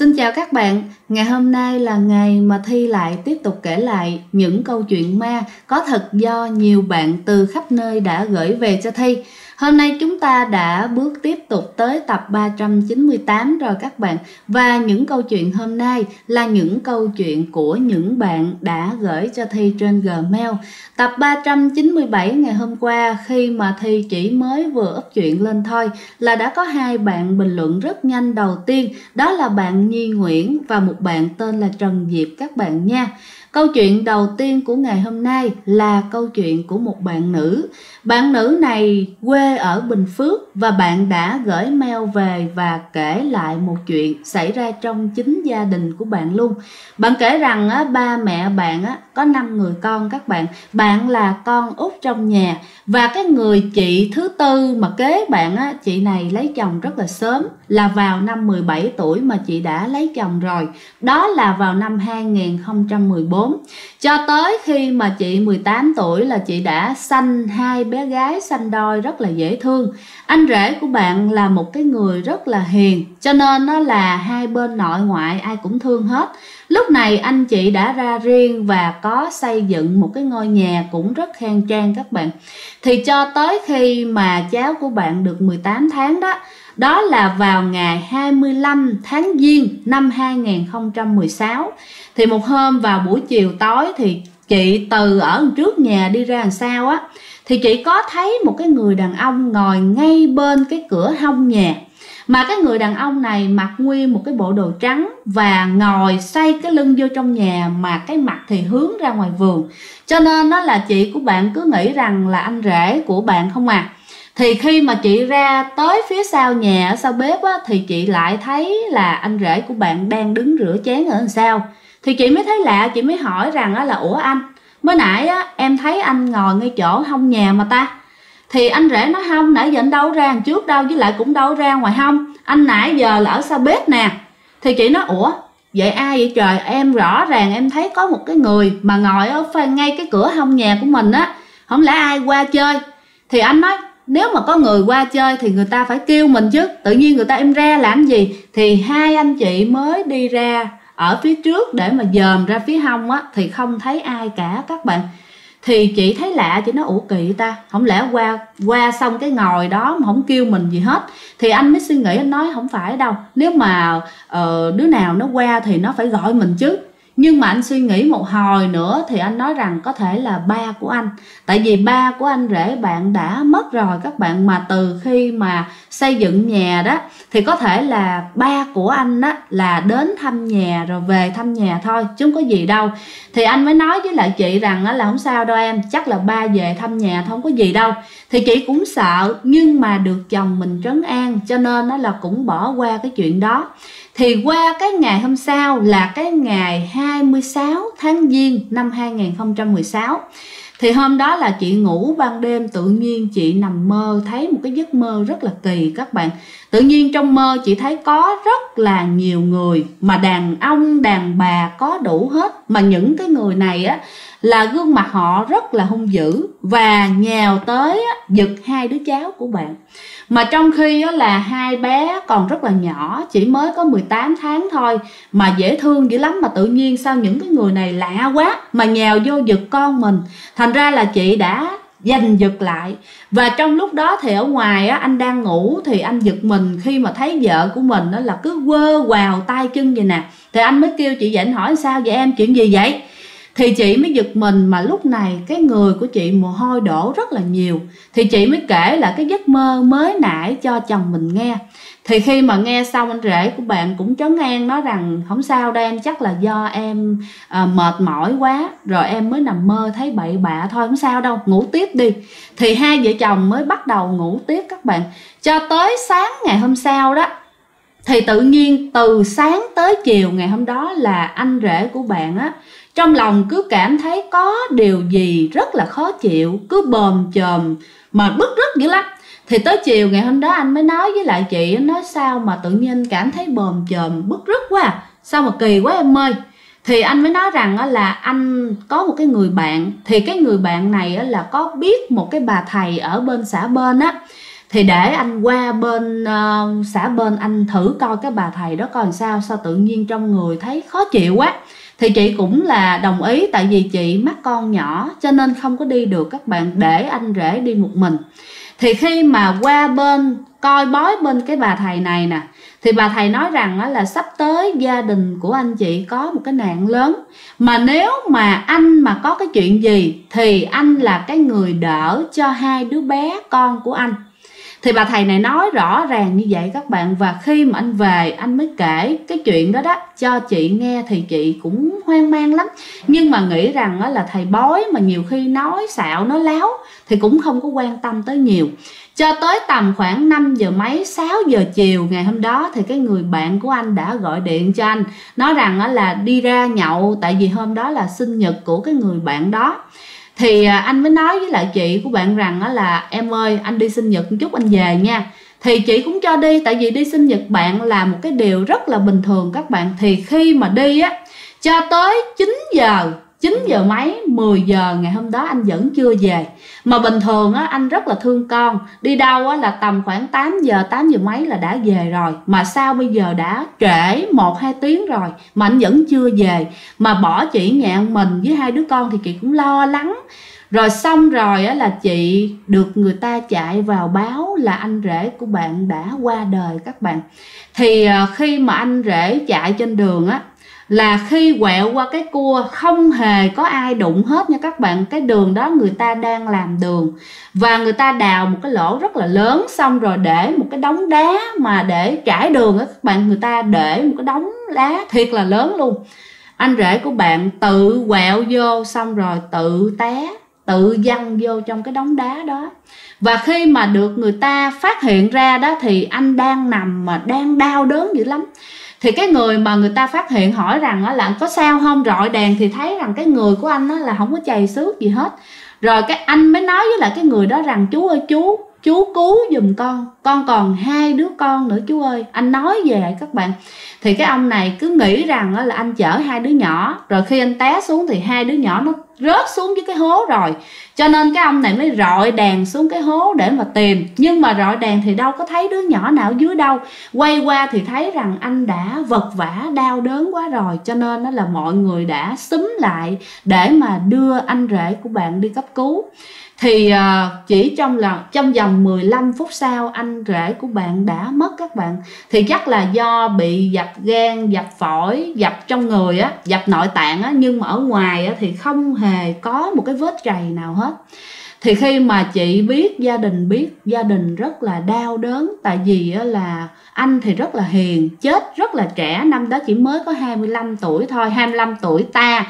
Xin chào các bạn, ngày hôm nay là ngày mà Thi lại tiếp tục kể lại những câu chuyện ma có thật do nhiều bạn từ khắp nơi đã gửi về cho Thi. Hôm nay chúng ta đã bước tiếp tục tới tập 398 rồi các bạn. Và những câu chuyện hôm nay là những câu chuyện của những bạn đã gửi cho Thi trên Gmail. Tập 397 ngày hôm qua khi mà Thi chỉ mới vừa up chuyện lên thôi là đã có hai bạn bình luận rất nhanh. Đầu tiên đó là bạn Nhi Nguyễn và một bạn tên là Trần Diệp các bạn nha. Câu chuyện đầu tiên của ngày hôm nay là câu chuyện của một bạn nữ. Bạn nữ này quê ở Bình Phước và bạn đã gửi mail về và kể lại một chuyện xảy ra trong chính gia đình của bạn luôn. Bạn kể rằng ba mẹ bạn có 5 người con các bạn. Bạn là con út trong nhà và cái người chị thứ tư mà kế bạn chị này lấy chồng rất là sớm, là vào năm 17 tuổi mà chị đã lấy chồng rồi. Đó là vào năm 2014. Cho tới khi mà chị 18 tuổi là chị đã sanh hai bé gái sanh đôi rất là dễ thương. Anh rể của bạn là một cái người rất là hiền, cho nên nó là hai bên nội ngoại ai cũng thương hết. Lúc này anh chị đã ra riêng và có xây dựng một cái ngôi nhà cũng rất khang trang các bạn. Thì cho tới khi mà cháu của bạn được 18 tháng đó, đó là vào ngày 25 tháng Giêng năm 2016. Thì một hôm vào buổi chiều tối thì chị từ ở trước nhà đi ra làm sao á, thì chị có thấy một cái người đàn ông ngồi ngay bên cái cửa hông nhà. Mà cái người đàn ông này mặc nguyên một cái bộ đồ trắng và ngồi xoay cái lưng vô trong nhà mà cái mặt thì hướng ra ngoài vườn. Cho nên đó là chị của bạn cứ nghĩ rằng là anh rể của bạn không à. Thì khi mà chị ra tới phía sau nhà ở sau bếp á, thì chị lại thấy là anh rể của bạn đang đứng rửa chén ở đằng sau. Thì chị mới thấy lạ, chị mới hỏi rằng là ủa anh, mới nãy á, em thấy anh ngồi ngay chỗ hông nhà mà ta. Thì anh rể nói không, nãy giờ anh đâu ra đằng trước đâu, với lại cũng đâu ra ngoài hông, anh nãy giờ là ở sau bếp nè. Thì chị nói ủa vậy ai vậy trời, em rõ ràng em thấy có một cái người mà ngồi ở ngay cái cửa hông nhà của mình á, không lẽ ai qua chơi. Thì anh nói nếu mà có người qua chơi thì người ta phải kêu mình chứ, tự nhiên người ta im ra làm gì. Thì hai anh chị mới đi ra ở phía trước để mà dòm ra phía hông á, thì không thấy ai cả các bạn. Thì chị thấy lạ, chị nói ủa kỳ ta, không lẽ qua xong cái ngồi đó mà không kêu mình gì hết. Thì anh mới suy nghĩ, anh nói không phải đâu, nếu mà đứa nào nó qua thì nó phải gọi mình chứ. Nhưng mà anh suy nghĩ một hồi nữa thì anh nói rằng có thể là ba của anh. Tại vì ba của anh rể bạn đã mất rồi các bạn. Mà từ khi mà xây dựng nhà đó thì có thể là ba của anh đó là đến thăm nhà rồi về thăm nhà thôi, chứ không có gì đâu. Thì anh mới nói với lại chị rằng là không sao đâu em, chắc là ba về thăm nhà thôi, không có gì đâu. Thì chị cũng sợ nhưng mà được chồng mình trấn an, cho nên nó là cũng bỏ qua cái chuyện đó. Thì qua cái ngày hôm sau là cái ngày 26 tháng Giêng năm 2016. Thì hôm đó là chị ngủ ban đêm, tự nhiên chị nằm mơ thấy một cái giấc mơ rất là kỳ các bạn. Tự nhiên trong mơ chị thấy có rất là nhiều người, mà đàn ông, đàn bà có đủ hết. Mà những cái người này á là gương mặt họ rất là hung dữ và nhào tới giật hai đứa cháu của bạn. Mà trong khi là hai bé còn rất là nhỏ, chỉ mới có 18 tháng thôi, mà dễ thương dữ lắm. Mà tự nhiên sao những cái người này lạ quá mà nhào vô giật con mình. Thành ra là chị đã giành giật lại. Và trong lúc đó thì ở ngoài anh đang ngủ thì anh giật mình khi mà thấy vợ của mình là cứ quơ quào tay chân vậy nè. Thì anh mới kêu chị dậy, anh hỏi sao vậy em, chuyện gì vậy? Thì chị mới giật mình, mà lúc này cái người của chị mồ hôi đổ rất là nhiều. Thì chị mới kể lại cái giấc mơ mới nãy cho chồng mình nghe. Thì khi mà nghe xong anh rể của bạn cũng trấn an nói rằng không sao đâu em, chắc là do em mệt mỏi quá rồi em mới nằm mơ thấy bậy bạ thôi, không sao đâu, ngủ tiếp đi. Thì hai vợ chồng mới bắt đầu ngủ tiếp các bạn. Cho tới sáng ngày hôm sau đó, thì tự nhiên từ sáng tới chiều ngày hôm đó là anh rể của bạn trong lòng cứ cảm thấy có điều gì rất là khó chịu, cứ bồm chồm mà bứt rứt dữ lắm. Thì tới chiều ngày hôm đó anh mới nói với lại chị, nói sao mà tự nhiên cảm thấy bồm chồm bứt rứt quá, sao mà kỳ quá em ơi. Thì anh mới nói rằng là anh có một cái người bạn. Thì cái người bạn này là có biết một cái bà thầy ở bên xã bên thì để anh qua bên xã bên anh thử coi cái bà thầy đó coi làm sao tự nhiên trong người thấy khó chịu quá. Thì chị cũng là đồng ý, tại vì chị mắc con nhỏ cho nên không có đi được các bạn, để anh rể đi một mình. Thì khi mà qua bên coi bói bên cái bà thầy này nè, thì bà thầy nói rằng là sắp tới gia đình của anh chị có một cái nạn lớn, mà nếu mà anh mà có cái chuyện gì thì anh là cái người đỡ cho hai đứa bé con của anh. Thì bà thầy này nói rõ ràng như vậy các bạn. Và khi mà anh về anh mới kể cái chuyện đó cho chị nghe, thì chị cũng hoang mang lắm. Nhưng mà nghĩ rằng là thầy bói mà nhiều khi nói xạo nói láo thì cũng không có quan tâm tới nhiều. Cho tới tầm khoảng 5 giờ mấy 6 giờ chiều ngày hôm đó, thì cái người bạn của anh đã gọi điện cho anh, nói rằng là đi ra nhậu, tại vì hôm đó là sinh nhật của cái người bạn đó. Thì anh mới nói với lại chị của bạn rằng là em ơi, anh đi sinh nhật một chút anh về nha. Thì chị cũng cho đi, tại vì đi sinh nhật bạn là một cái điều rất là bình thường các bạn. Thì khi mà đi cho tới 9 giờ mấy 10 giờ ngày hôm đó anh vẫn chưa về. Mà bình thường anh rất là thương con, đi đâu là tầm khoảng 8 giờ mấy là đã về rồi. Mà sao bây giờ đã trễ 1-2 tiếng rồi mà anh vẫn chưa về, mà bỏ chị nhạn mình với hai đứa con thì chị cũng lo lắng. Rồi xong rồi là chị được người ta chạy vào báo là anh rể của bạn đã qua đời các bạn. Thì khi mà anh rể chạy trên đường là khi quẹo qua cái cua không hề có ai đụng hết nha các bạn. Cái đường đó người ta đang làm đường và người ta đào một cái lỗ rất là lớn, xong rồi để một cái đống đá mà để trải đường các bạn. Người ta để một cái đống đá thiệt là lớn luôn. Anh rể của bạn tự quẹo vô, xong rồi tự té, tự văng vô trong cái đống đá đó. Và khi mà được người ta phát hiện ra đó, thì anh đang nằm mà đang đau đớn dữ lắm. Thì cái người mà người ta phát hiện hỏi rằng là anh có sao không, rọi đèn thì thấy rằng cái người của anh là không có chày xước gì hết. Rồi cái anh mới nói với lại cái người đó rằng chú ơi chú cứu giùm con còn 2 đứa con nữa chú ơi. Anh nói về các bạn. Thì cái ông này cứ nghĩ rằng là anh chở 2 đứa nhỏ, rồi khi anh té xuống thì 2 đứa nhỏ nó rớt xuống dưới cái hố rồi. Cho nên cái ông này mới rọi đèn xuống cái hố để mà tìm. Nhưng mà rọi đèn thì đâu có thấy đứa nhỏ nào dưới đâu. Quay qua thì thấy rằng anh đã vật vã đau đớn quá rồi. Cho nên là mọi người đã xúm lại để mà đưa anh rể của bạn đi cấp cứu. Thì chỉ trong vòng 15 phút sau anh rể của bạn đã mất các bạn. Thì chắc là do bị dập gan, dập phổi, dập trong người dập nội tạng nhưng mà ở ngoài thì không hề có một cái vết trầy nào hết. Thì khi mà chị biết, gia đình rất là đau đớn. Tại vì là anh thì rất là hiền, chết rất là trẻ, năm đó chỉ mới có 25 tuổi thôi, 25 tuổi ta,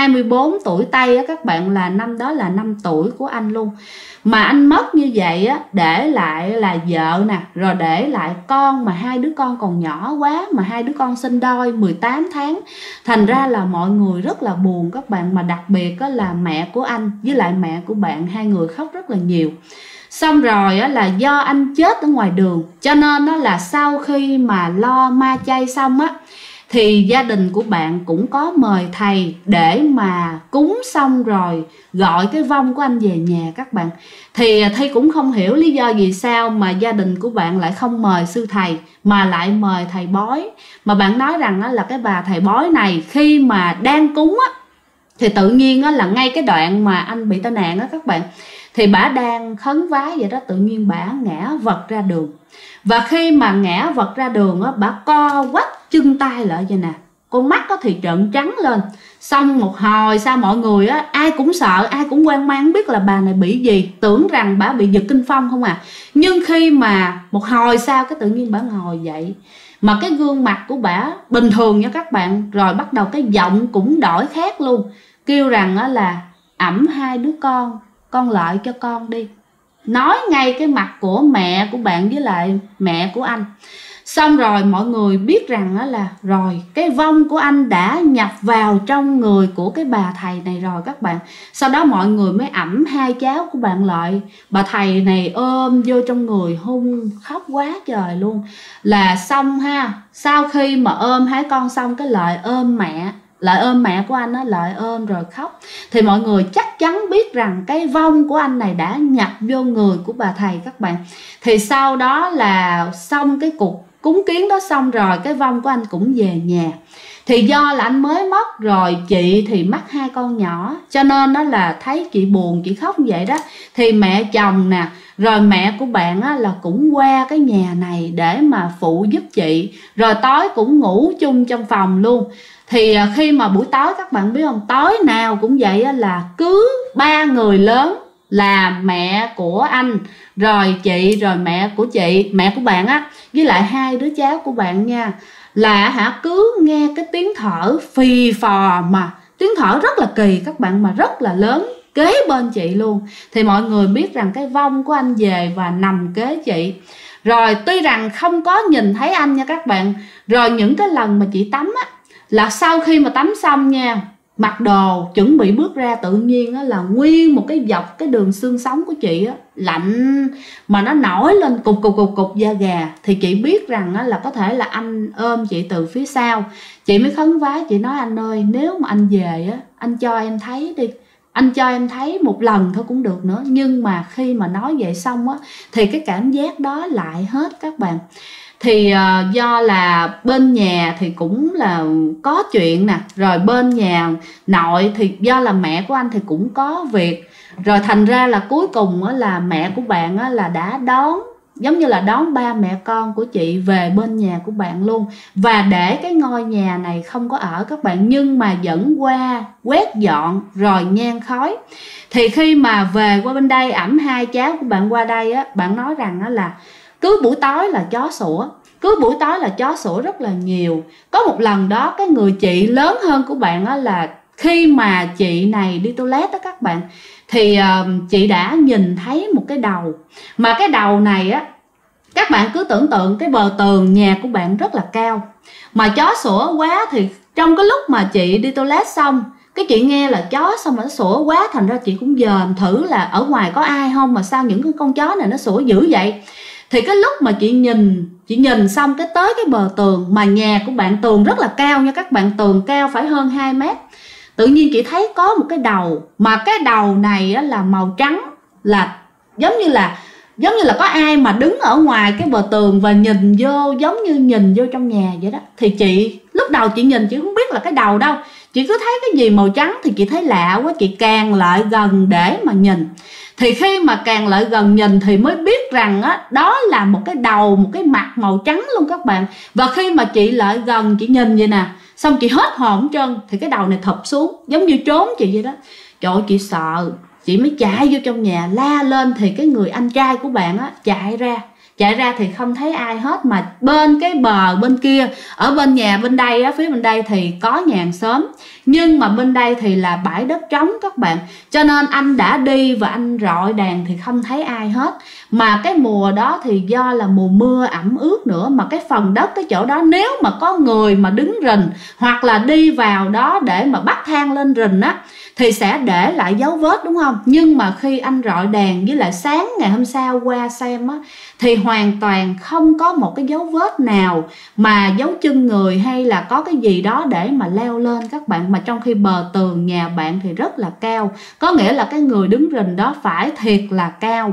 24 tuổi Tây các bạn, là năm đó là 5 tuổi của anh luôn. Mà anh mất như vậy để lại là vợ nè, rồi để lại con, mà 2 đứa con còn nhỏ quá, mà 2 đứa con sinh đôi 18 tháng. Thành ra là mọi người rất là buồn các bạn, mà đặc biệt là mẹ của anh với lại mẹ của bạn, 2 người khóc rất là nhiều. Xong rồi là do anh chết ở ngoài đường, cho nên là sau khi mà lo ma chay xong thì gia đình của bạn cũng có mời thầy để mà cúng, xong rồi gọi cái vong của anh về nhà các bạn. Thì Thi cũng không hiểu lý do vì sao mà gia đình của bạn lại không mời sư thầy mà lại mời thầy bói. Mà bạn nói rằng là cái bà thầy bói này khi mà đang cúng thì tự nhiên là ngay cái đoạn mà anh bị tai nạn các bạn, thì bả đang khấn vái vậy đó, tự nhiên bả ngã vật ra đường. Và khi mà ngã vật ra đường bả co quắp chân tay lại vậy nè, con mắt thì trợn trắng lên. Xong một hồi sau mọi người ai cũng sợ, ai cũng hoang mang, biết là bà này bị gì, tưởng rằng bả bị giật kinh phong không à. Nhưng khi mà một hồi sau cái tự nhiên bả ngồi dậy, mà cái gương mặt của bả bình thường nha các bạn, rồi bắt đầu cái giọng cũng đổi khác luôn, kêu rằng là ẵm 2 đứa con lại cho con đi. Nói ngay cái mặt của mẹ của bạn với lại mẹ của anh. Xong rồi mọi người biết rằng là rồi cái vong của anh đã nhập vào trong người của cái bà thầy này rồi các bạn. Sau đó mọi người mới ẵm 2 cháu của bạn lại. Bà thầy này ôm vô trong người hung khóc quá trời luôn. Là xong ha, sau khi mà ôm 2 con xong cái lại ôm mẹ lại ôm mẹ của anh á, lại ôm rồi khóc. Thì mọi người chắc chắn biết rằng cái vong của anh này đã nhập vô người của bà thầy các bạn. Thì sau đó là xong cái cuộc cúng kiến đó xong rồi, cái vong của anh cũng về nhà. Thì do là anh mới mất rồi, chị thì mắc 2 con nhỏ, cho nên đó là thấy chị buồn, chị khóc như vậy đó. Thì mẹ chồng nè, rồi mẹ của bạn á, là cũng qua cái nhà này để mà phụ giúp chị. Rồi tối cũng ngủ chung trong phòng luôn. Thì khi mà buổi tối các bạn biết không, tối nào cũng vậy á, là cứ 3 người lớn là mẹ của anh, rồi chị, rồi mẹ của chị, mẹ của bạn á, với lại 2 đứa cháu của bạn nha, là cứ nghe cái tiếng thở phì phò, mà tiếng thở rất là kỳ các bạn, mà rất là lớn, kế bên chị luôn. Thì mọi người biết rằng cái vong của anh về và nằm kế chị. Rồi tuy rằng không có nhìn thấy anh nha các bạn. Rồi những cái lần mà chị tắm á, là sau khi mà tắm xong nha, mặc đồ chuẩn bị bước ra, tự nhiên á, là nguyên một cái dọc cái đường xương sống của chị á, lạnh mà nó nổi lên cục cục cục cục da gà. Thì chị biết rằng á, là có thể là anh ôm chị từ phía sau. Chị mới khấn vái, chị nói anh ơi, nếu mà anh về á, anh cho em thấy đi, anh cho em thấy một lần thôi cũng được nữa. Nhưng mà khi mà nói vậy xong á, thì cái cảm giác đó lại hết các bạn. Thì do là bên nhà thì cũng là có chuyện nè, rồi bên nhà nội thì do là mẹ của anh thì cũng có việc, rồi thành ra là cuối cùng á, là mẹ của bạn á, là đã đón, giống như là đón 3 mẹ con của chị về bên nhà của bạn luôn. Và để cái ngôi nhà này không có ở các bạn, nhưng mà vẫn qua quét dọn rồi nhang khói. Thì khi mà về qua bên đây, ẵm 2 cháu của bạn qua đây á, bạn nói rằng á, là cứ buổi tối là chó sủa, cứ buổi tối là chó sủa rất là nhiều. Có một lần đó, cái người chị lớn hơn của bạn á, là khi mà chị này đi toilet đó các bạn, thì chị đã nhìn thấy một cái đầu. Mà cái đầu này á, các bạn cứ tưởng tượng cái bờ tường nhà của bạn rất là cao, mà chó sủa quá. Thì trong cái lúc mà chị đi toilet xong, cái chị nghe là chó xong nó sủa quá, thành ra chị cũng dòm thử là ở ngoài có ai không, mà sao những con chó này nó sủa dữ vậy. Thì cái lúc mà chị nhìn xong cái tới cái bờ tường, mà nhà của bạn tường rất là cao nha các bạn, tường cao phải hơn 2 mét. Tự nhiên chị thấy có một cái đầu, mà cái đầu này á, là màu trắng, là giống như là có ai mà đứng ở ngoài cái bờ tường và nhìn vô, giống như nhìn vô trong nhà vậy đó. Thì chị lúc đầu chị nhìn chị không biết là cái đầu đâu, chị cứ thấy cái gì màu trắng thì chị thấy lạ quá, chị càng lại gần để mà nhìn. Thì khi mà càng lại gần nhìn thì mới biết rằng á, đó là một cái đầu, một cái mặt màu trắng luôn các bạn. Và khi mà chị lại gần chị nhìn vậy nè, xong chị hết hồn hết trơn, thì cái đầu này thụp xuống giống như trốn chị vậy đó. Trời ơi, chị sợ, chị mới chạy vô trong nhà la lên. Thì cái người anh trai của bạn á chạy ra thì không thấy ai hết, mà bên cái bờ bên kia, ở bên nhà bên đây á, phía bên đây thì có nhà hàng xóm, nhưng mà bên đây thì là bãi đất trống các bạn. Cho nên anh đã đi và anh rọi đèn thì không thấy ai hết. Mà cái mùa đó thì do là mùa mưa ẩm ướt nữa, mà cái phần đất cái chỗ đó nếu mà có người mà đứng rình hoặc là đi vào đó để mà bắt thang lên rình á, thì sẽ để lại dấu vết, đúng không? Nhưng mà khi anh rọi đèn với lại sáng ngày hôm sau qua xem á, thì hoàn toàn không có một cái dấu vết nào mà dấu chân người hay là có cái gì đó để mà leo lên các bạn. Mà trong khi bờ tường nhà bạn thì rất là cao, có nghĩa là cái người đứng rình đó phải thiệt là cao.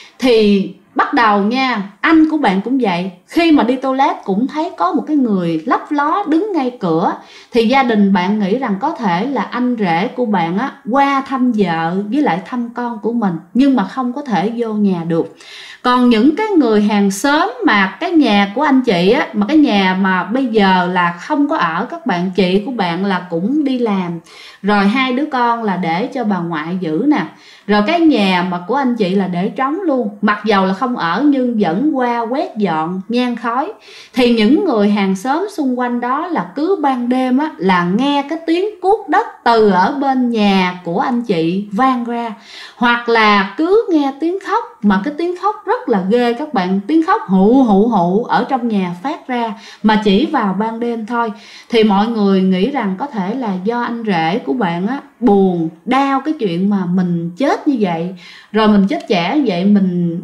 Thì bắt đầu nha, anh của bạn cũng vậy, khi mà đi toilet cũng thấy có một cái người lấp ló đứng ngay cửa. Thì gia đình bạn nghĩ rằng có thể là anh rể của bạn á, qua thăm vợ với lại thăm con của mình, nhưng mà không có thể vô nhà được. Còn những cái người hàng xóm mà cái nhà của anh chị á, mà cái nhà mà bây giờ là không có ở các bạn, chị của bạn là cũng đi làm, rồi 2 đứa con là để cho bà ngoại giữ nè, rồi cái nhà mà của anh chị là để trống luôn, mặc dầu là không ở nhưng vẫn qua quét dọn nhang khói. Thì những người hàng xóm xung quanh đó là cứ ban đêm á, là nghe cái tiếng cuốc đất từ ở bên nhà của anh chị vang ra, hoặc là cứ nghe tiếng khóc, mà cái tiếng khóc rất là ghê các bạn, tiếng khóc hụ hụ hụ ở trong nhà phát ra, mà chỉ vào ban đêm thôi. Thì mọi người nghĩ rằng có thể là do anh rể của bạn á, buồn đau cái chuyện mà mình chết như vậy, rồi mình chết trẻ vậy, mình bỏ vợ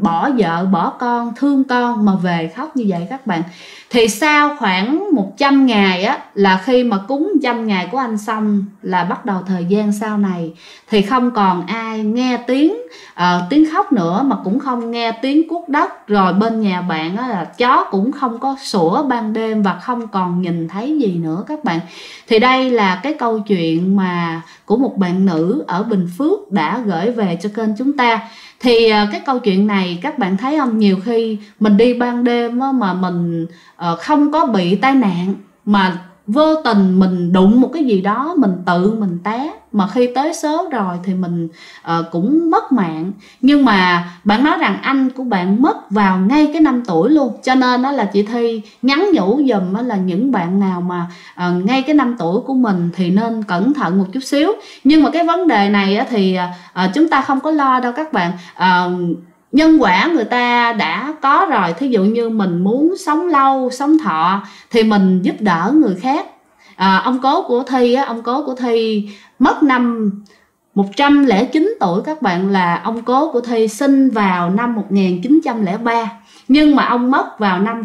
vợ bỏ con, thương con mà về khóc như vậy các bạn. Thì sau khoảng 100 ngày á, là khi mà cúng 100 ngày của anh xong là bắt đầu thời gian sau này thì không còn ai nghe tiếng khóc nữa, mà cũng không nghe tiếng cuốc đất, rồi bên nhà bạn á, là chó cũng không có sủa ban đêm và không còn nhìn thấy gì nữa các bạn. Thì đây là cái câu chuyện mà của một bạn nữ ở Bình Phước đã gửi về cho kênh chúng ta. Thì cái câu chuyện này các bạn thấy không, nhiều khi mình đi ban đêm á, mà mình không có bị tai nạn, mà vô tình mình đụng một cái gì đó, mình té, mà khi tới số rồi thì mình cũng mất mạng. Nhưng mà bạn nói rằng anh của bạn mất vào ngay cái năm tuổi luôn, cho nên đó là chị Thi nhắn nhủ dùm là những bạn nào mà ngay cái năm tuổi của mình thì nên cẩn thận một chút xíu. Nhưng mà cái vấn đề này thì chúng ta không có lo đâu các bạn. Nhân quả người ta đã có rồi. Thí dụ như mình muốn sống lâu, sống thọ thì mình giúp đỡ người khác. Ông cố của Thi mất năm 109 tuổi các bạn, là ông cố của Thi sinh vào năm 1903, nhưng mà ông mất vào năm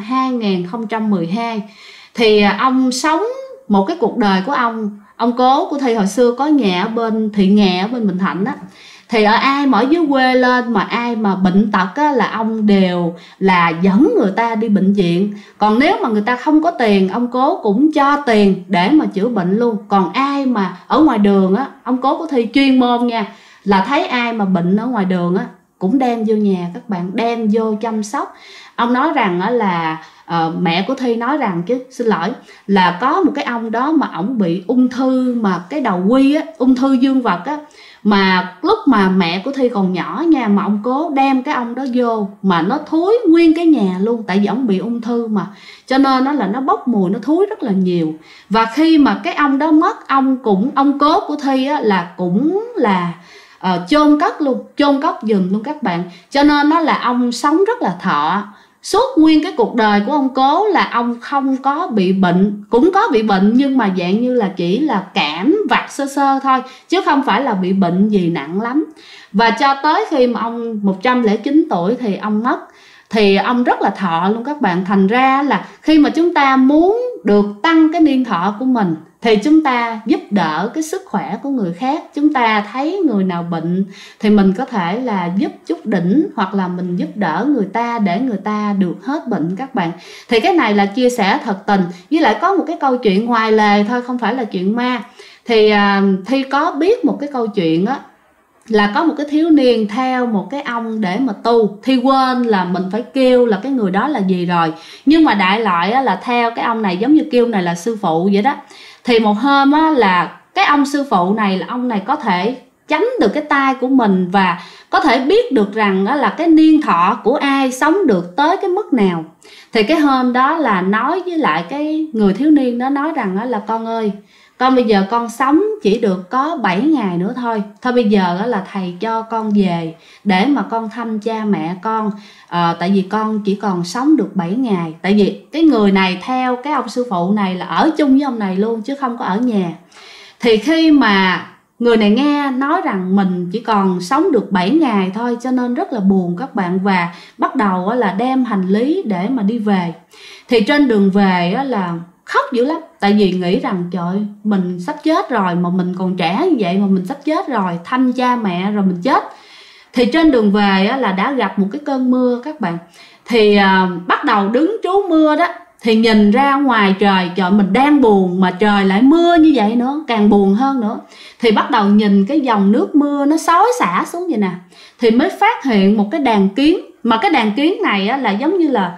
2012. Thì ông sống một cái cuộc đời của ông cố của Thi hồi xưa có nhà ở bên Thị Nghè ở bên Bình Thạnh á. Thì ai mà ở dưới quê lên mà ai mà bệnh tật á, là ông đều là dẫn người ta đi bệnh viện. Còn nếu mà người ta không có tiền, ông cố cũng cho tiền để mà chữa bệnh luôn. Còn ai mà ở ngoài đường á, ông cố của Thi chuyên môn nha, là thấy ai mà bệnh ở ngoài đường á cũng đem vô nhà các bạn, đem vô chăm sóc. Ông nói rằng á là mẹ của Thi nói rằng, chứ xin lỗi, là có một cái ông đó mà ổng bị ung thư mà cái đầu quy á, ung thư dương vật á, mà lúc mà mẹ của Thi còn nhỏ nha, mà ông cố đem cái ông đó vô mà nó thúi nguyên cái nhà luôn. Tại vì ông bị ung thư mà, cho nên nó là nó bốc mùi, nó thúi rất là nhiều. Và khi mà cái ông đó mất, ông cố của Thi á, là cũng là chôn cất giùm luôn các bạn. Cho nên nó là ông sống rất là thọ. Suốt nguyên cái cuộc đời của ông cố là ông không có bị bệnh, cũng có bị bệnh nhưng mà dạng như là chỉ là cảm vặt sơ sơ thôi, chứ không phải là bị bệnh gì nặng lắm. Và cho tới khi mà ông 109 tuổi thì ông mất. Thì ông rất là thọ luôn các bạn. Thành ra là khi mà chúng ta muốn được tăng cái niên thọ của mình thì chúng ta giúp đỡ cái sức khỏe của người khác. Chúng ta thấy người nào bệnh thì mình có thể là giúp chút đỉnh, hoặc là mình giúp đỡ người ta để người ta được hết bệnh các bạn. Thì cái này là chia sẻ thật tình. Với lại có một cái câu chuyện ngoài lề thôi, không phải là chuyện ma. Thì Thi có biết một cái câu chuyện á, là có một cái thiếu niên theo một cái ông để mà tu. Thi quên là mình phải kêu là cái người đó là gì rồi, nhưng mà đại loại á, là theo cái ông này, giống như kêu này là sư phụ vậy đó. Thì một hôm á, là cái ông sư phụ này là ông này có thể chấm được cái tai của mình, và có thể biết được rằng đó là cái niên thọ của ai sống được tới cái mức nào. Thì cái hôm đó là nói với lại cái người thiếu niên đó, nói rằng đó là con ơi, con bây giờ con sống chỉ được có 7 ngày nữa thôi. Thôi bây giờ là thầy cho con về để mà con thăm cha mẹ con. Tại vì con chỉ còn sống được 7 ngày. Tại vì cái người này theo cái ông sư phụ này là ở chung với ông này luôn, chứ không có ở nhà. Thì khi mà người này nghe nói rằng mình chỉ còn sống được 7 ngày thôi, cho nên rất là buồn các bạn. Và bắt đầu là đem hành lý để mà đi về. Thì trên đường về là khóc dữ lắm. Tại vì nghĩ rằng trời, mình sắp chết rồi, mà mình còn trẻ như vậy mà mình sắp chết rồi, thăm cha mẹ rồi mình chết. Thì trên đường về là đã gặp một cái cơn mưa các bạn. Thì bắt đầu đứng trú mưa đó, thì nhìn ra ngoài trời, trời mình đang buồn mà trời lại mưa như vậy nữa, càng buồn hơn nữa. Thì bắt đầu nhìn cái dòng nước mưa nó xối xả xuống vậy nè. Thì mới phát hiện một cái đàn kiến. Mà cái đàn kiến này là giống như là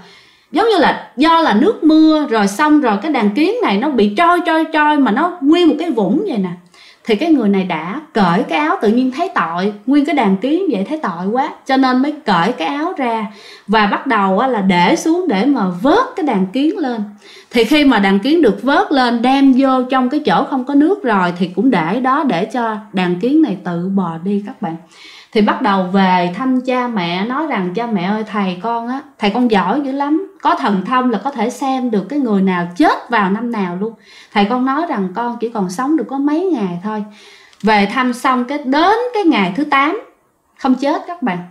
do là nước mưa rồi, xong rồi cái đàn kiến này nó bị trôi mà nó nguyên một cái vũng vậy nè. Thì cái người này đã cởi cái áo, tự nhiên thấy tội, nguyên cái đàn kiến vậy thấy tội quá, cho nên mới cởi cái áo ra và bắt đầu là để xuống để mà vớt cái đàn kiến lên. Thì khi mà đàn kiến được vớt lên, đem vô trong cái chỗ không có nước rồi, thì cũng để đó để cho đàn kiến này tự bò đi các bạn. Thì bắt đầu về thăm cha mẹ, nói rằng cha mẹ ơi, thầy con giỏi dữ lắm, có thần thông là có thể xem được cái người nào chết vào năm nào luôn. Thầy con nói rằng con chỉ còn sống được có mấy ngày thôi. Về thăm xong đến cái ngày thứ 8 không chết các bạn.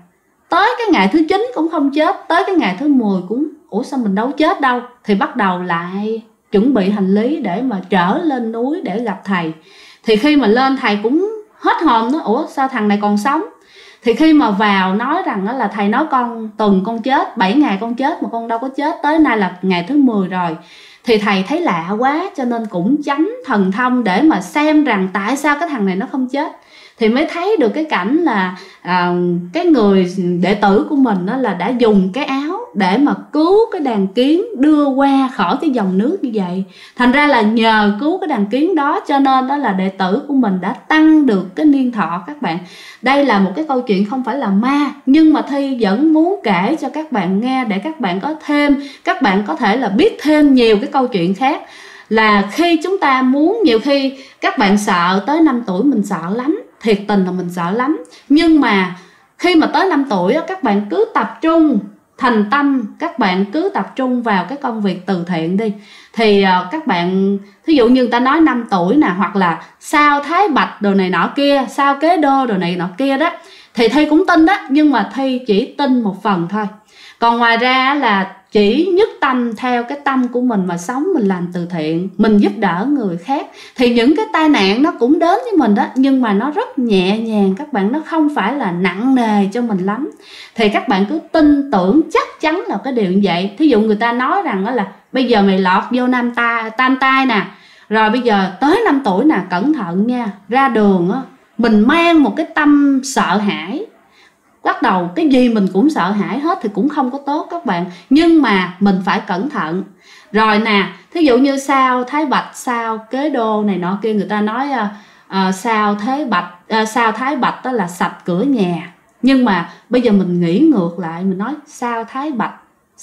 tới cái ngày thứ 9 cũng không chết, tới cái ngày thứ 10 cũng ủa sao mình đâu chết đâu, thì bắt đầu lại chuẩn bị hành lý để mà trở lên núi để gặp thầy. Thì khi mà lên thầy cũng hết hồn đó, ủa sao thằng này còn sống. Thì khi mà vào nói rằng đó là thầy nói con tuần con chết, 7 ngày con chết mà con đâu có chết, tới nay là ngày thứ 10 rồi. Thì thầy thấy lạ quá cho nên cũng chấm thần thông để mà xem rằng tại sao cái thằng này nó không chết. Thì mới thấy được cái cảnh là cái người đệ tử của mình đó là đã dùng cái áo để mà cứu cái đàn kiến đưa qua khỏi cái dòng nước như vậy. Thành ra là nhờ cứu cái đàn kiến đó cho nên đó là đệ tử của mình đã tăng được cái niên thọ các bạn. Đây là một cái câu chuyện không phải là ma, nhưng mà Thi vẫn muốn kể cho các bạn nghe để các bạn có thêm, các bạn có thể là biết thêm nhiều cái câu chuyện khác. Là khi chúng ta muốn, nhiều khi các bạn sợ tới 5 tuổi mình sợ lắm, thiệt tình là mình sợ lắm. Nhưng mà khi mà tới 5 tuổi các bạn cứ tập trung thành tâm, các bạn cứ tập trung vào cái công việc từ thiện đi. Thì các bạn, thí dụ như người ta nói 5 tuổi nè, hoặc là sao Thái Bạch đồ này nọ kia, sao Kế Đô đồ này nọ kia đó, thì Thi cũng tin đó, nhưng mà Thi chỉ tin một phần thôi. Còn ngoài ra là chỉ nhất tâm theo cái tâm của mình mà sống, mình làm từ thiện, mình giúp đỡ người khác. Thì những cái tai nạn nó cũng đến với mình đó, nhưng mà nó rất nhẹ nhàng các bạn, nó không phải là nặng nề cho mình lắm. Thì các bạn cứ tin tưởng chắc chắn là cái điều như vậy. Thí dụ người ta nói rằng đó là bây giờ mày lọt vô tam tai nè, rồi bây giờ tới 5 tuổi nè, cẩn thận nha, ra đường á mình mang một cái tâm sợ hãi, bắt đầu cái gì mình cũng sợ hãi hết thì cũng không có tốt các bạn. Nhưng mà mình phải cẩn thận. Rồi nè, thí dụ như sao Thái Bạch, sao Kế Đô này nọ kia, người ta nói sao Thái Bạch đó là sạch cửa nhà. Nhưng mà bây giờ mình nghĩ ngược lại, mình nói sao Thái Bạch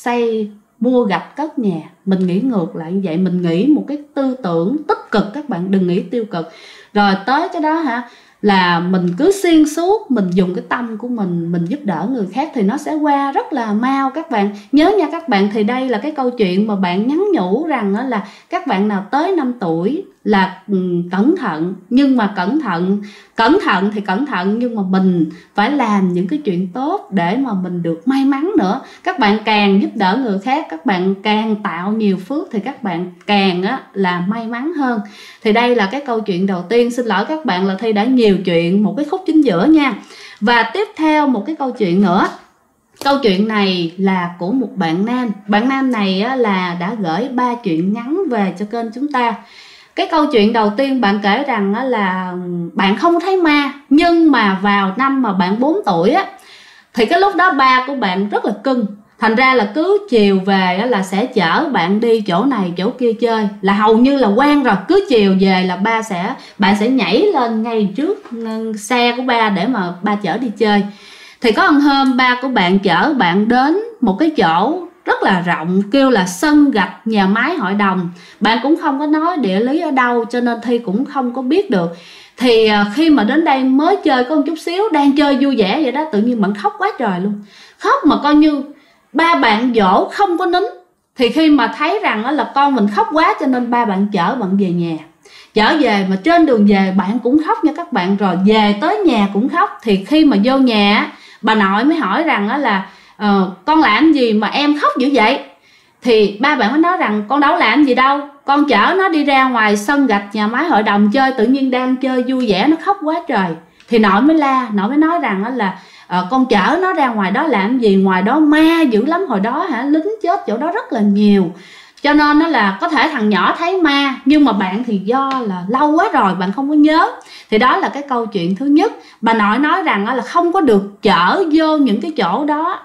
mua gạch cất nhà. Mình nghĩ ngược lại như vậy, mình nghĩ một cái tư tưởng tích cực các bạn, đừng nghĩ tiêu cực. Rồi tới cái đó hả, là mình cứ xuyên suốt, mình dùng cái tâm của mình giúp đỡ người khác thì nó sẽ qua rất là mau các bạn. Nhớ nha các bạn, thì đây là cái câu chuyện mà bạn nhắn nhủ rằng đó là các bạn nào tới 5 tuổi là cẩn thận. Nhưng mà cẩn thận thì cẩn thận, nhưng mà mình phải làm những cái chuyện tốt để mà mình được may mắn nữa. Các bạn càng giúp đỡ người khác, các bạn càng tạo nhiều phước thì các bạn càng là may mắn hơn. Thì đây là cái câu chuyện đầu tiên. Xin lỗi các bạn là Thi đã nhiều chuyện, một cái khúc chính giữa nha. Và tiếp theo một cái câu chuyện nữa. Câu chuyện này là của một bạn nam. Bạn nam này là đã gửi 3 chuyện ngắn về cho kênh chúng ta. Cái câu chuyện đầu tiên bạn kể rằng là bạn không thấy ma, nhưng mà vào năm mà bạn 4 tuổi thì cái lúc đó ba của bạn rất là cưng. Thành ra là cứ chiều về là sẽ chở bạn đi chỗ này chỗ kia chơi, là hầu như là quen rồi. Cứ chiều về là bạn sẽ nhảy lên ngay trước xe của ba để mà ba chở đi chơi. Thì có một hôm ba của bạn chở bạn đến một cái chỗ rất là rộng, kêu là sân gạch nhà máy hội đồng. Bạn cũng không có nói địa lý ở đâu cho nên Thi cũng không có biết được. Thì khi mà đến đây mới chơi có một chút xíu, đang chơi vui vẻ vậy đó, tự nhiên bạn khóc quá trời luôn. Khóc mà coi như ba bạn dỗ không có nín. Thì khi mà thấy rằng đó là con mình khóc quá cho nên ba bạn chở bạn về nhà. Chở về mà trên đường về bạn cũng khóc nha các bạn, rồi về tới nhà cũng khóc. Thì khi mà vô nhà bà nội mới hỏi rằng đó là con làm gì mà em khóc dữ vậy. Thì ba bạn mới nói rằng con đâu làm gì đâu, con chở nó đi ra ngoài sân gạch nhà máy hội đồng chơi, tự nhiên đang chơi vui vẻ nó khóc quá trời. Thì nội mới nội mới nói rằng đó là con chở nó ra ngoài đó làm gì, ngoài đó ma dữ lắm, hồi đó lính chết chỗ đó rất là nhiều. Cho nên nó là có thể thằng nhỏ thấy ma, nhưng mà bạn thì do là lâu quá rồi bạn không có nhớ. Thì đó là cái câu chuyện thứ nhất. Bà nội nói rằng là không có được chở vô những cái chỗ đó.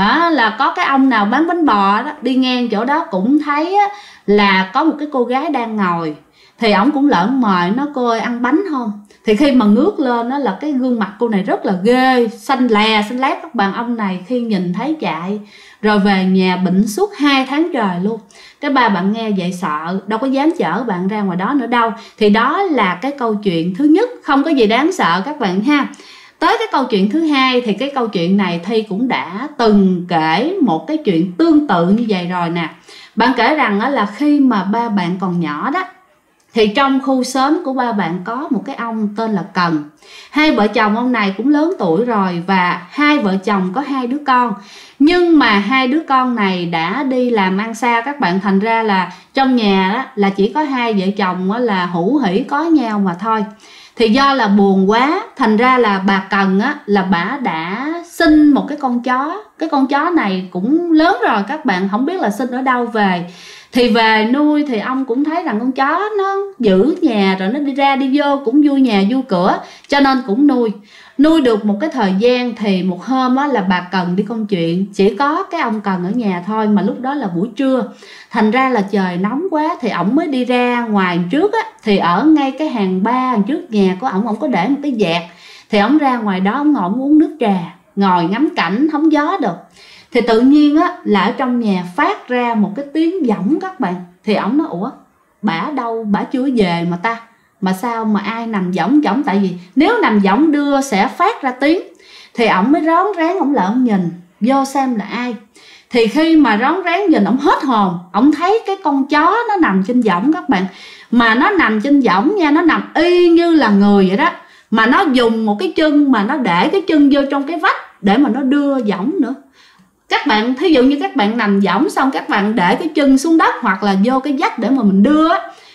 Là có cái ông nào bán bánh bò đó đi ngang chỗ đó cũng thấy là có một cái cô gái đang ngồi. Thì ổng cũng lỡn mời nó, cô ơi ăn bánh không. Thì khi mà ngước lên đó là cái gương mặt cô này rất là ghê, xanh lét các bạn. Ông này khi nhìn thấy chạy, rồi về nhà bệnh suốt 2 tháng trời luôn. Cái ba bạn nghe vậy sợ, đâu có dám chở bạn ra ngoài đó nữa đâu. Thì đó là cái câu chuyện thứ nhất, không có gì đáng sợ các bạn ha. Tới cái câu chuyện thứ hai thì cái câu chuyện này Thi cũng đã từng kể một cái chuyện tương tự như vậy rồi nè. Bạn kể rằng là khi mà ba bạn còn nhỏ đó, Thì trong khu xóm của ba bạn có một cái ông tên là Cần. Hai vợ chồng ông này cũng lớn tuổi rồi và hai vợ chồng có hai đứa con. Nhưng mà hai đứa con này đã đi làm ăn xa các bạn, thành ra là trong nhà đó là chỉ có hai vợ chồng là hữu hỉ có nhau mà thôi. Thì do là buồn quá, thành ra là bà Cần là bà đã sinh một cái con chó. Cái con chó này cũng lớn rồi các bạn, không biết là sinh ở đâu về. Thì về nuôi thì ông cũng thấy rằng con chó nó giữ nhà rồi nó đi ra đi vô cũng vui nhà vui cửa, cho nên cũng nuôi được một cái thời gian. Thì một hôm là bà Cần đi công chuyện, chỉ có cái ông Cần ở nhà thôi, mà lúc đó là buổi trưa, thành ra là trời nóng quá thì ổng mới đi ra ngoài trước thì ở ngay cái hàng ba trước nhà của ổng có để một cái vạc. Thì ổng ra ngoài đó ổng ngồi uống nước trà, ngồi ngắm cảnh hóng gió được. Thì tự nhiên là ở trong nhà phát ra một cái tiếng giỏng các bạn. Thì ổng nói ủa, bả đâu, bả chưa về mà ta, mà sao mà ai nằm giỏng. Tại vì nếu nằm giỏng đưa sẽ phát ra tiếng. Thì ổng mới rón rén ổng lại ổng nhìn vô xem là ai. Thì khi mà rón rén nhìn ổng hết hồn, ổng thấy cái con chó nó nằm trên giỏng các bạn. Mà nó nằm trên giỏng nha, nó nằm y như là người vậy đó. Mà nó dùng một cái chân mà nó để cái chân vô trong cái vách để mà nó đưa giỏng nữa. Các bạn thí dụ như các bạn nằm võng xong các bạn để cái chân xuống đất hoặc là vô cái vách để mà mình đưa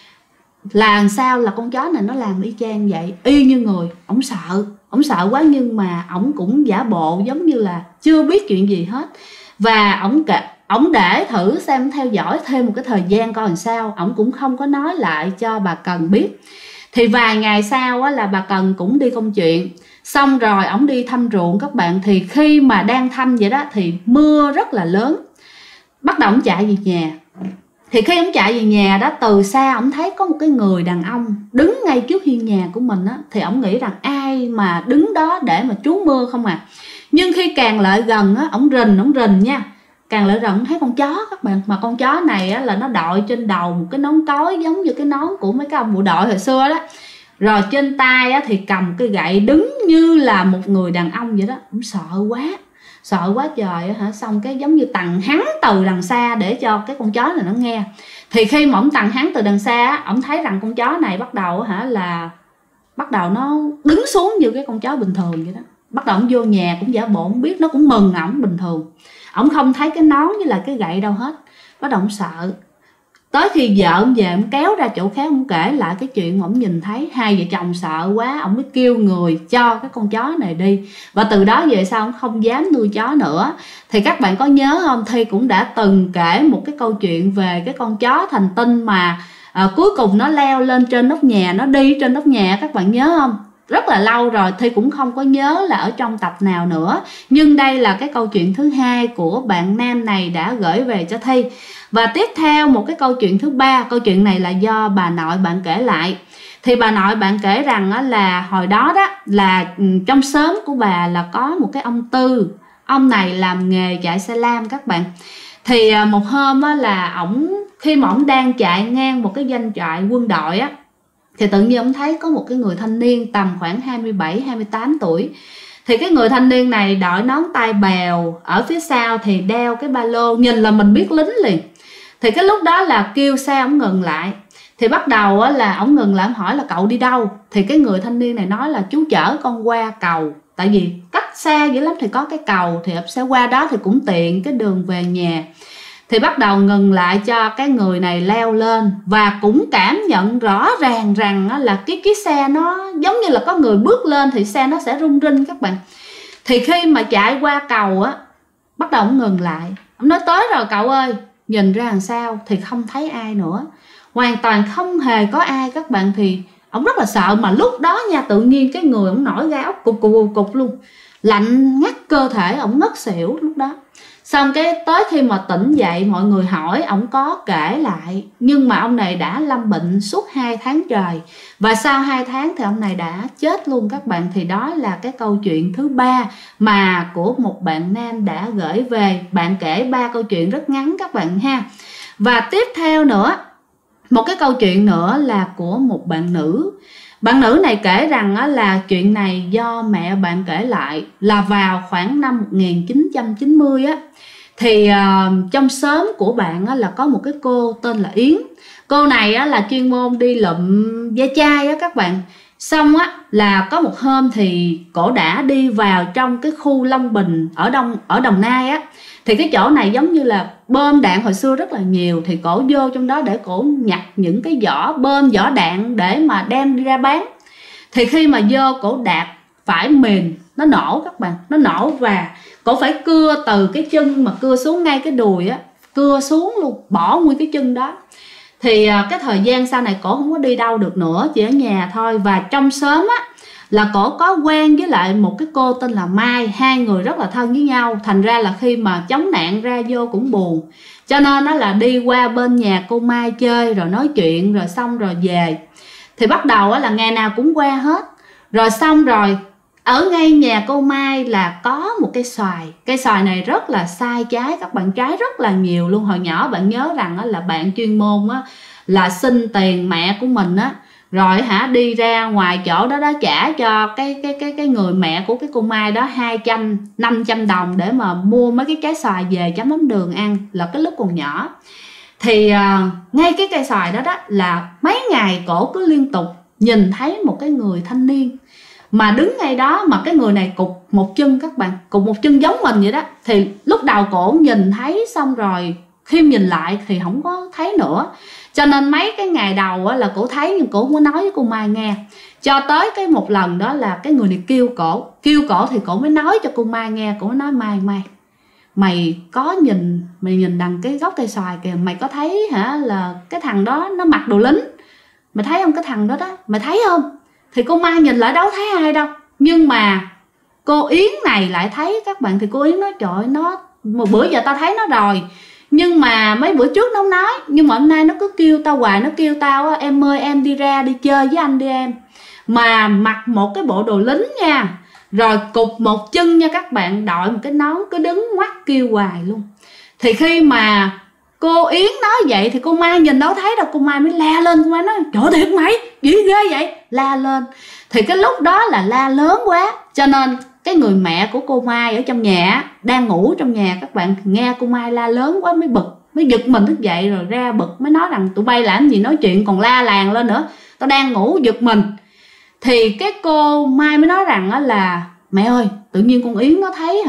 là sao là con chó này nó làm y chang vậy, y như người. Ổng sợ quá, nhưng mà ổng cũng giả bộ giống như là chưa biết chuyện gì hết. Và ổng để thử xem, theo dõi thêm một cái thời gian coi làm sao. Ổng cũng không có nói lại cho bà Cần biết. Thì vài ngày sau là bà Cần cũng đi công chuyện, xong rồi ổng đi thăm ruộng các bạn. Thì khi mà đang thăm vậy đó thì mưa rất là lớn. Bắt đầu ổng chạy về nhà. Thì khi ổng chạy về nhà đó, từ xa ổng thấy có một cái người đàn ông đứng ngay trước hiên nhà của mình thì ổng nghĩ rằng ai mà đứng đó để mà trú mưa không à. Nhưng khi càng lại gần ổng rình nha, càng lại gần thấy con chó các bạn. Mà con chó này là nó đội trên đầu một cái nón cối giống như cái nón của mấy cái ông bộ đội hồi xưa đó. Rồi trên tay thì cầm cái gậy, đứng như là một người đàn ông vậy đó. Ổng sợ quá trời xong cái giống như tằng hắn từ đằng xa để cho cái con chó này nó nghe. Thì khi mà ổng tằng hắn từ đằng xa, ổng thấy rằng con chó này bắt đầu nó đứng xuống như cái con chó bình thường vậy đó. Bắt đầu ổng vô nhà cũng giả bộ ổng biết, nó cũng mừng ổng bình thường. Ổng không thấy cái nón với lại cái gậy đâu hết. Bắt đầu ổng sợ. Tới khi vợ ông về, ông kéo ra chỗ khác, ông kể lại cái chuyện mà ông nhìn thấy. Hai vợ chồng sợ quá, ông mới kêu người cho cái con chó này đi. Và từ đó về sau ông không dám nuôi chó nữa. Thì các bạn có nhớ không, Thi cũng đã từng kể một cái câu chuyện về cái con chó thành tinh mà cuối cùng nó leo lên trên nóc nhà, nó đi trên nóc nhà, các bạn nhớ không? Rất là lâu rồi, Thi cũng không có nhớ là ở trong tập nào nữa. Nhưng đây là cái câu chuyện thứ hai của bạn nam này đã gửi về cho Thi. Và tiếp theo một cái câu chuyện thứ ba. Câu chuyện này là do bà nội bạn kể lại. Thì bà nội bạn kể rằng là hồi đó là trong xóm của bà là có một cái ông Tư. Ông này làm nghề chạy xe lam các bạn. Thì một hôm là khi mà ổng đang chạy ngang một cái doanh trại quân đội thì tự nhiên ổng thấy có một cái người thanh niên tầm khoảng 27-28 tuổi. Thì cái người thanh niên này đội nón tai bèo, ở phía sau thì đeo cái ba lô, nhìn là mình biết lính liền. Thì cái lúc đó là kêu xe ổng ngừng lại. Thì bắt đầu là ổng ngừng lại, ổng hỏi là cậu đi đâu. Thì cái người thanh niên này nói là chú chở con qua cầu. Tại vì cách xa dữ lắm thì có cái cầu, thì sẽ qua đó thì cũng tiện cái đường về nhà. Thì bắt đầu ngừng lại cho cái người này leo lên. Và cũng cảm nhận rõ ràng rằng là cái xe nó giống như là có người bước lên thì xe nó sẽ rung rinh các bạn. Thì khi mà chạy qua cầu bắt đầu ổng ngừng lại. Ổng nói tới rồi cậu ơi. Nhìn ra làm sao thì không thấy ai nữa. Hoàn toàn không hề có ai các bạn. Thì ổng rất là sợ. Mà lúc đó nha, tự nhiên cái người ổng nổi gai ốc cục luôn. Lạnh ngắt cơ thể, ổng ngất xỉu lúc đó. Xong cái tới khi mà tỉnh dậy, mọi người hỏi, ổng có kể lại. Nhưng mà ông này đã lâm bệnh suốt 2 tháng trời. Và sau 2 tháng thì ông này đã chết luôn các bạn. Thì đó là cái câu chuyện thứ ba mà của một bạn nam đã gửi về. Bạn kể 3 câu chuyện rất ngắn các bạn ha. Và tiếp theo nữa, một cái câu chuyện nữa là của một bạn nữ. Bạn nữ này kể rằng là chuyện này do mẹ bạn kể lại, là vào khoảng năm 1990 thì trong xóm của bạn là có một cái cô tên là Yến. Cô này á, là chuyên môn đi lụm ve chai á các bạn. Xong á là có một hôm thì cổ đã đi vào trong cái khu Long Bình ở Đồng Nai á. Thì cái chỗ này giống như là bom đạn hồi xưa rất là nhiều, thì cổ vô trong đó để cổ nhặt những cái vỏ bom, vỏ đạn để mà đem đi ra bán. Thì khi mà vô cổ đạp phải mìn, nó nổ các bạn, nó nổ và cổ phải cưa từ cái chân mà cưa xuống ngay cái đùi á, cưa xuống luôn, bỏ nguyên cái chân đó. Thì cái thời gian sau này cổ không có đi đâu được nữa, chỉ ở nhà thôi. Và trong xóm á là cổ có quen với lại một cái cô tên là Mai, hai người rất là thân với nhau. Thành ra là khi mà chống nạn ra vô cũng buồn, cho nên nó là đi qua bên nhà cô Mai chơi rồi nói chuyện rồi xong rồi về. Thì bắt đầu á là ngày nào cũng qua hết. Rồi xong rồi ở ngay nhà cô Mai là có một cây xoài. Cây xoài này rất là sai trái các bạn, trái rất là nhiều luôn. Hồi nhỏ bạn nhớ rằng là bạn chuyên môn á là xin tiền mẹ của mình á, rồi đi ra ngoài chỗ đó trả cho cái người mẹ của cái cô Mai đó 200-500 đồng để mà mua mấy cái trái xoài về chấm mắm đường ăn, là cái lúc còn nhỏ. Thì ngay cái cây xoài đó là mấy ngày cổ cứ liên tục nhìn thấy một cái người thanh niên mà đứng ngay đó, mà cái người này cụt một chân các bạn, cụt một chân giống mình vậy đó. Thì lúc đầu cổ nhìn thấy, xong rồi khi nhìn lại thì không có thấy nữa. Cho nên mấy cái ngày đầu là cổ thấy nhưng cổ không có nói với cô Mai nghe. Cho tới cái một lần đó là cái người này kêu cổ thì cổ mới nói cho cô Mai nghe. Cổ mới nói: Mai, mày có mày nhìn đằng cái gốc cây xoài kìa, mày có thấy là cái thằng đó nó mặc đồ lính, mày thấy không? Cái thằng đó mày thấy không? Thì cô Mai nhìn lại đâu thấy ai đâu, nhưng mà cô Yến này lại thấy các bạn. Thì cô Yến nói: trời ơi, nó một bữa giờ tao thấy nó rồi, nhưng mà mấy bữa trước nó không nói, nhưng mà hôm nay nó cứ kêu tao hoài. Nó kêu tao: em ơi, em đi ra đi chơi với anh đi em. Mà mặc một cái bộ đồ lính nha, rồi cụt một chân nha các bạn, đội một cái nón, cứ đứng ngoắt kêu hoài luôn. Thì khi mà cô Yến nói vậy thì cô Mai nhìn đâu thấy đâu. Cô Mai mới la lên. Cô Mai nói: trời thiệt mày, gì ghê vậy? La lên. Thì cái lúc đó là la lớn quá, cho nên cái người mẹ của cô Mai ở trong nhà, đang ngủ trong nhà các bạn, nghe cô Mai la lớn quá mới bực, mới giật mình thức dậy rồi ra bực, mới nói rằng: tụi bay làm gì nói chuyện còn la làng lên nữa, tao đang ngủ giật mình. Thì cái cô Mai mới nói rằng là: mẹ ơi, tự nhiên con Yến nó thấy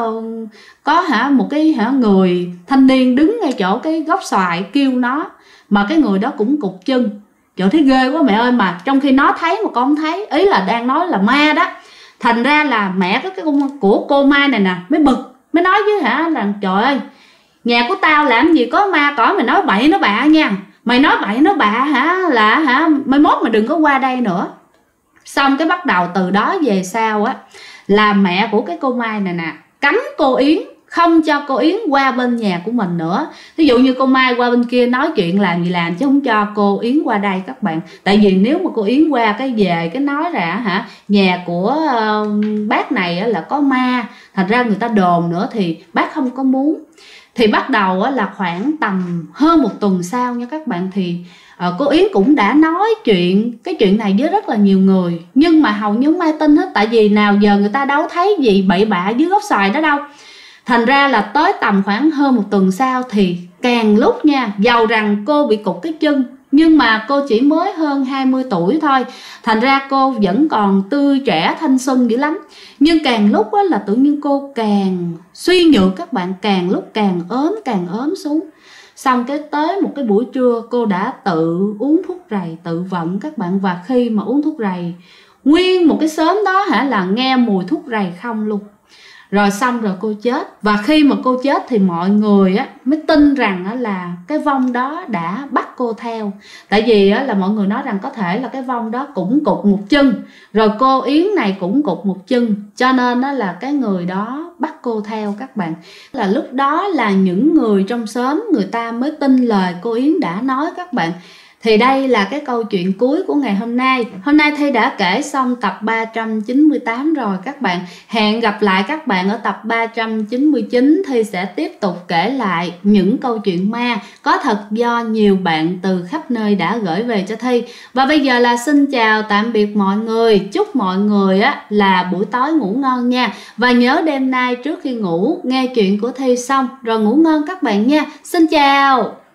có một cái người thanh niên đứng ngay chỗ cái gốc xoài kêu nó, mà cái người đó cũng cụt chân. Trời, thấy ghê quá mẹ ơi. Mà trong khi nó thấy mà con không thấy, ý là đang nói là ma đó. Thành ra là mẹ của cô Mai này nè mới bực, mới nói với là: trời ơi, nhà của tao làm gì có ma cỏ, mày nói bậy nói bạ nha, mày nói bậy nói bạ là mai mốt mày đừng có qua đây nữa. Xong cái bắt đầu từ đó về sau á là mẹ của cái cô Mai này nè cấm cô Yến, không cho cô Yến qua bên nhà của mình nữa. Ví dụ như cô Mai qua bên kia nói chuyện làm gì làm, chứ không cho cô Yến qua đây các bạn. Tại vì nếu mà cô Yến qua cái về cái nói ra nhà của bác này là có ma, thành ra người ta đồn nữa, thì bác không có muốn. Thì bắt đầu là khoảng tầm hơn một tuần sau nha các bạn, thì cô Yến cũng đã nói cái chuyện này với rất là nhiều người, nhưng mà hầu như không ai tin hết. Tại vì nào giờ người ta đâu thấy gì bậy bạ dưới gốc xoài đó đâu. Thành ra là tới tầm khoảng hơn một tuần sau thì càng lúc nha, dầu rằng cô bị cụt cái chân, nhưng mà cô chỉ mới hơn 20 tuổi thôi, thành ra cô vẫn còn tươi trẻ thanh xuân dữ lắm. Nhưng càng lúc là tự nhiên cô càng suy nhược các bạn, càng lúc càng ốm xuống. Xong cái tới một cái buổi trưa cô đã tự uống thuốc rầy, tự vận các bạn. Và khi mà uống thuốc rầy, nguyên một cái xóm đó là nghe mùi thuốc rầy không luôn. Rồi xong rồi cô chết. Và khi mà cô chết thì mọi người mới tin rằng là cái vong đó đã bắt cô theo. Tại vì là mọi người nói rằng có thể là cái vong đó cũng cụt một chân, rồi cô Yến này cũng cụt một chân, cho nên là cái người đó bắt cô theo các bạn. Là lúc đó là những người trong xóm người ta mới tin lời cô Yến đã nói các bạn. Thì đây là cái câu chuyện cuối của ngày hôm nay. Hôm nay Thi đã kể xong tập 398 rồi các bạn. Hẹn gặp lại các bạn ở tập 399. Thi sẽ tiếp tục kể lại những câu chuyện ma có thật do nhiều bạn từ khắp nơi đã gửi về cho Thi. Và bây giờ là xin chào tạm biệt mọi người. Chúc mọi người là buổi tối ngủ ngon nha. Và nhớ đêm nay trước khi ngủ nghe chuyện của Thi xong rồi ngủ ngon các bạn nha. Xin chào.